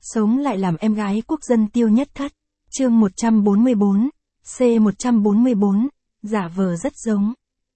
Sống lại làm em gái quốc dân Tiêu Nhất Thất. Chương 144, C144, giả vờ rất giống.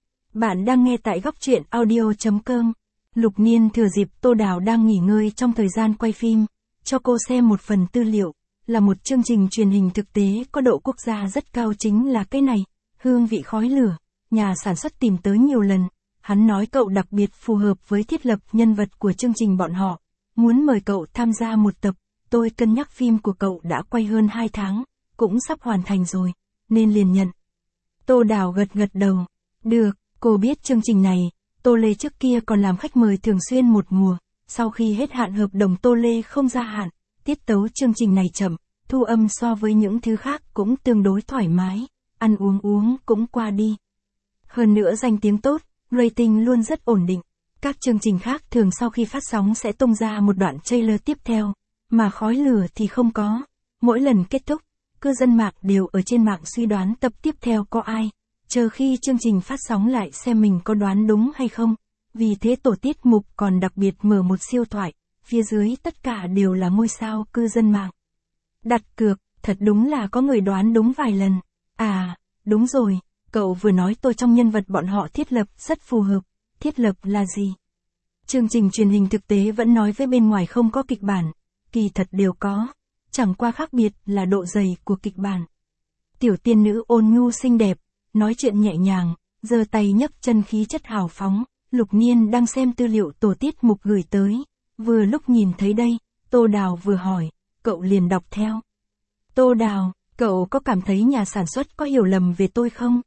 Bạn đang nghe tại góc truyện audio.com. Lục Niên thừa dịp Tô Đào đang nghỉ ngơi trong thời gian quay phim, cho cô xem một phần tư liệu, là một chương trình truyền hình thực tế có độ quốc gia rất cao, chính là cái này, Hương vị khói lửa. Nhà sản xuất tìm tới nhiều lần, hắn nói cậu đặc biệt phù hợp với thiết lập nhân vật của chương trình bọn họ, muốn mời cậu tham gia một tập. Tôi cân nhắc phim của cậu đã quay hơn 2 tháng, cũng sắp hoàn thành rồi, nên liền nhận. Tô Đào gật gật đầu. Được, cô biết chương trình này, Tô Lê trước kia còn làm khách mời thường xuyên một mùa, sau khi hết hạn hợp đồng Tô Lê không gia hạn, tiết tấu chương trình này chậm, thu âm so với những thứ khác cũng tương đối thoải mái, ăn uống cũng qua đi. Hơn nữa danh tiếng tốt, rating luôn rất ổn định. Các chương trình khác thường sau khi phát sóng sẽ tung ra một đoạn trailer tiếp theo, mà khói lửa thì không có. Mỗi lần kết thúc, cư dân mạng đều ở trên mạng suy đoán tập tiếp theo có ai, chờ khi chương trình phát sóng lại xem mình có đoán đúng hay không. Vì thế tổ tiết mục còn đặc biệt mở một siêu thoại, phía dưới tất cả đều là ngôi sao cư dân mạng. Đặt cược, thật đúng là có người đoán đúng vài lần. À, đúng rồi, cậu vừa nói tôi trong nhân vật bọn họ thiết lập rất phù hợp. Thiết lập là gì? Chương trình truyền hình thực tế vẫn nói với bên ngoài không có kịch bản, kỳ thật đều có, chẳng qua khác biệt là độ dày của kịch bản. Tiểu tiên nữ ôn nhu xinh đẹp, nói chuyện nhẹ nhàng, giơ tay nhấc chân khí chất hào phóng. Lục Niên đang xem tư liệu tổ tiết mục gửi tới, vừa lúc nhìn thấy đây, Tô Đào vừa hỏi, cậu liền đọc theo. Tô Đào, cậu có cảm thấy nhà sản xuất có hiểu lầm về tôi không?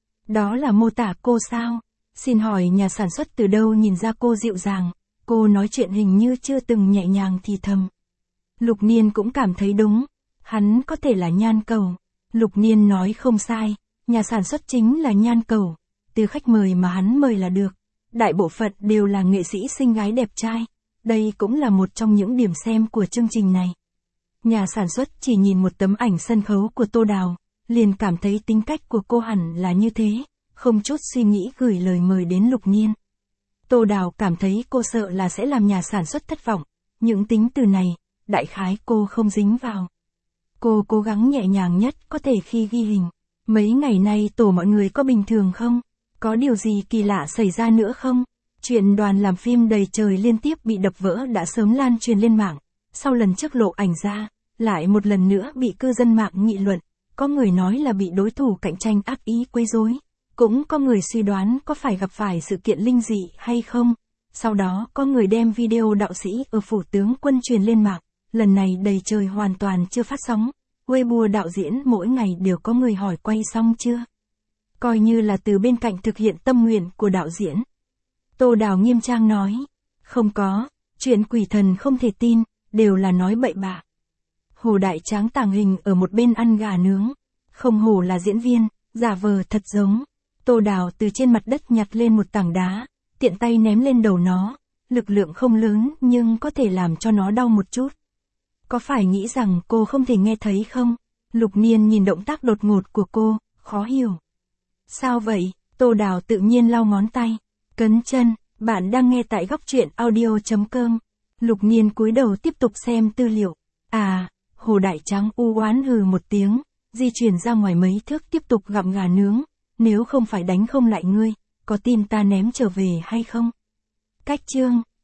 Đó là mô tả cô sao? Xin hỏi nhà sản xuất từ đâu nhìn ra cô dịu dàng, cô nói chuyện hình như chưa từng nhẹ nhàng thì thầm. Lục Niên cũng cảm thấy đúng, hắn có thể là nhan cầu. Lục Niên nói không sai, nhà sản xuất chính là nhan cầu, từ khách mời mà hắn mời là được. Đại bộ phận đều là nghệ sĩ xinh gái đẹp trai, đây cũng là một trong những điểm xem của chương trình này. Nhà sản xuất chỉ nhìn một tấm ảnh sân khấu của Tô Đào, liền cảm thấy tính cách của cô hẳn là như thế, không chút suy nghĩ gửi lời mời đến Lục Niên. Tô Đào cảm thấy cô sợ là sẽ làm nhà sản xuất thất vọng, những tính từ này, đại khái cô không dính vào. Cô cố gắng nhẹ nhàng nhất có thể khi ghi hình. Mấy ngày nay tổ mọi người có bình thường không? Có điều gì kỳ lạ xảy ra nữa không? Chuyện đoàn làm phim đầy trời liên tiếp bị đập vỡ đã sớm lan truyền lên mạng. Sau lần trước lộ ảnh ra, lại một lần nữa bị cư dân mạng nghị luận. Có người nói là bị đối thủ cạnh tranh ác ý quấy rối. Cũng có người suy đoán có phải gặp phải sự kiện linh dị hay không. Sau đó có người đem video đạo sĩ ở phủ tướng quân truyền lên mạng. Lần này đầy trời hoàn toàn chưa phát sóng. Weibo đạo diễn mỗi ngày đều có người hỏi quay xong chưa. Coi như là từ bên cạnh thực hiện tâm nguyện của đạo diễn. Tô Đào nghiêm trang nói. Không có, chuyện quỷ thần không thể tin, đều là nói bậy bạ. Hồ Đại Tráng tàng hình ở một bên ăn gà nướng. Không hổ là diễn viên, giả vờ thật giống. Tô Đào từ trên mặt đất nhặt lên một tảng đá, tiện tay ném lên đầu nó. Lực lượng không lớn nhưng có thể làm cho nó đau một chút. Có phải nghĩ rằng cô không thể nghe thấy không? Lục Niên nhìn động tác đột ngột của cô, khó hiểu. Sao vậy? Tô Đào tự nhiên lau ngón tay. Cấn chân, bạn đang nghe tại góc truyện audio.com. Lục Niên cúi đầu tiếp tục xem tư liệu. À, Hồ Đại Tráng u oán hừ một tiếng, di chuyển ra ngoài mấy thước tiếp tục gặm gà nướng. Nếu không phải đánh không lại ngươi, có tin ta ném trở về hay không? Cách chương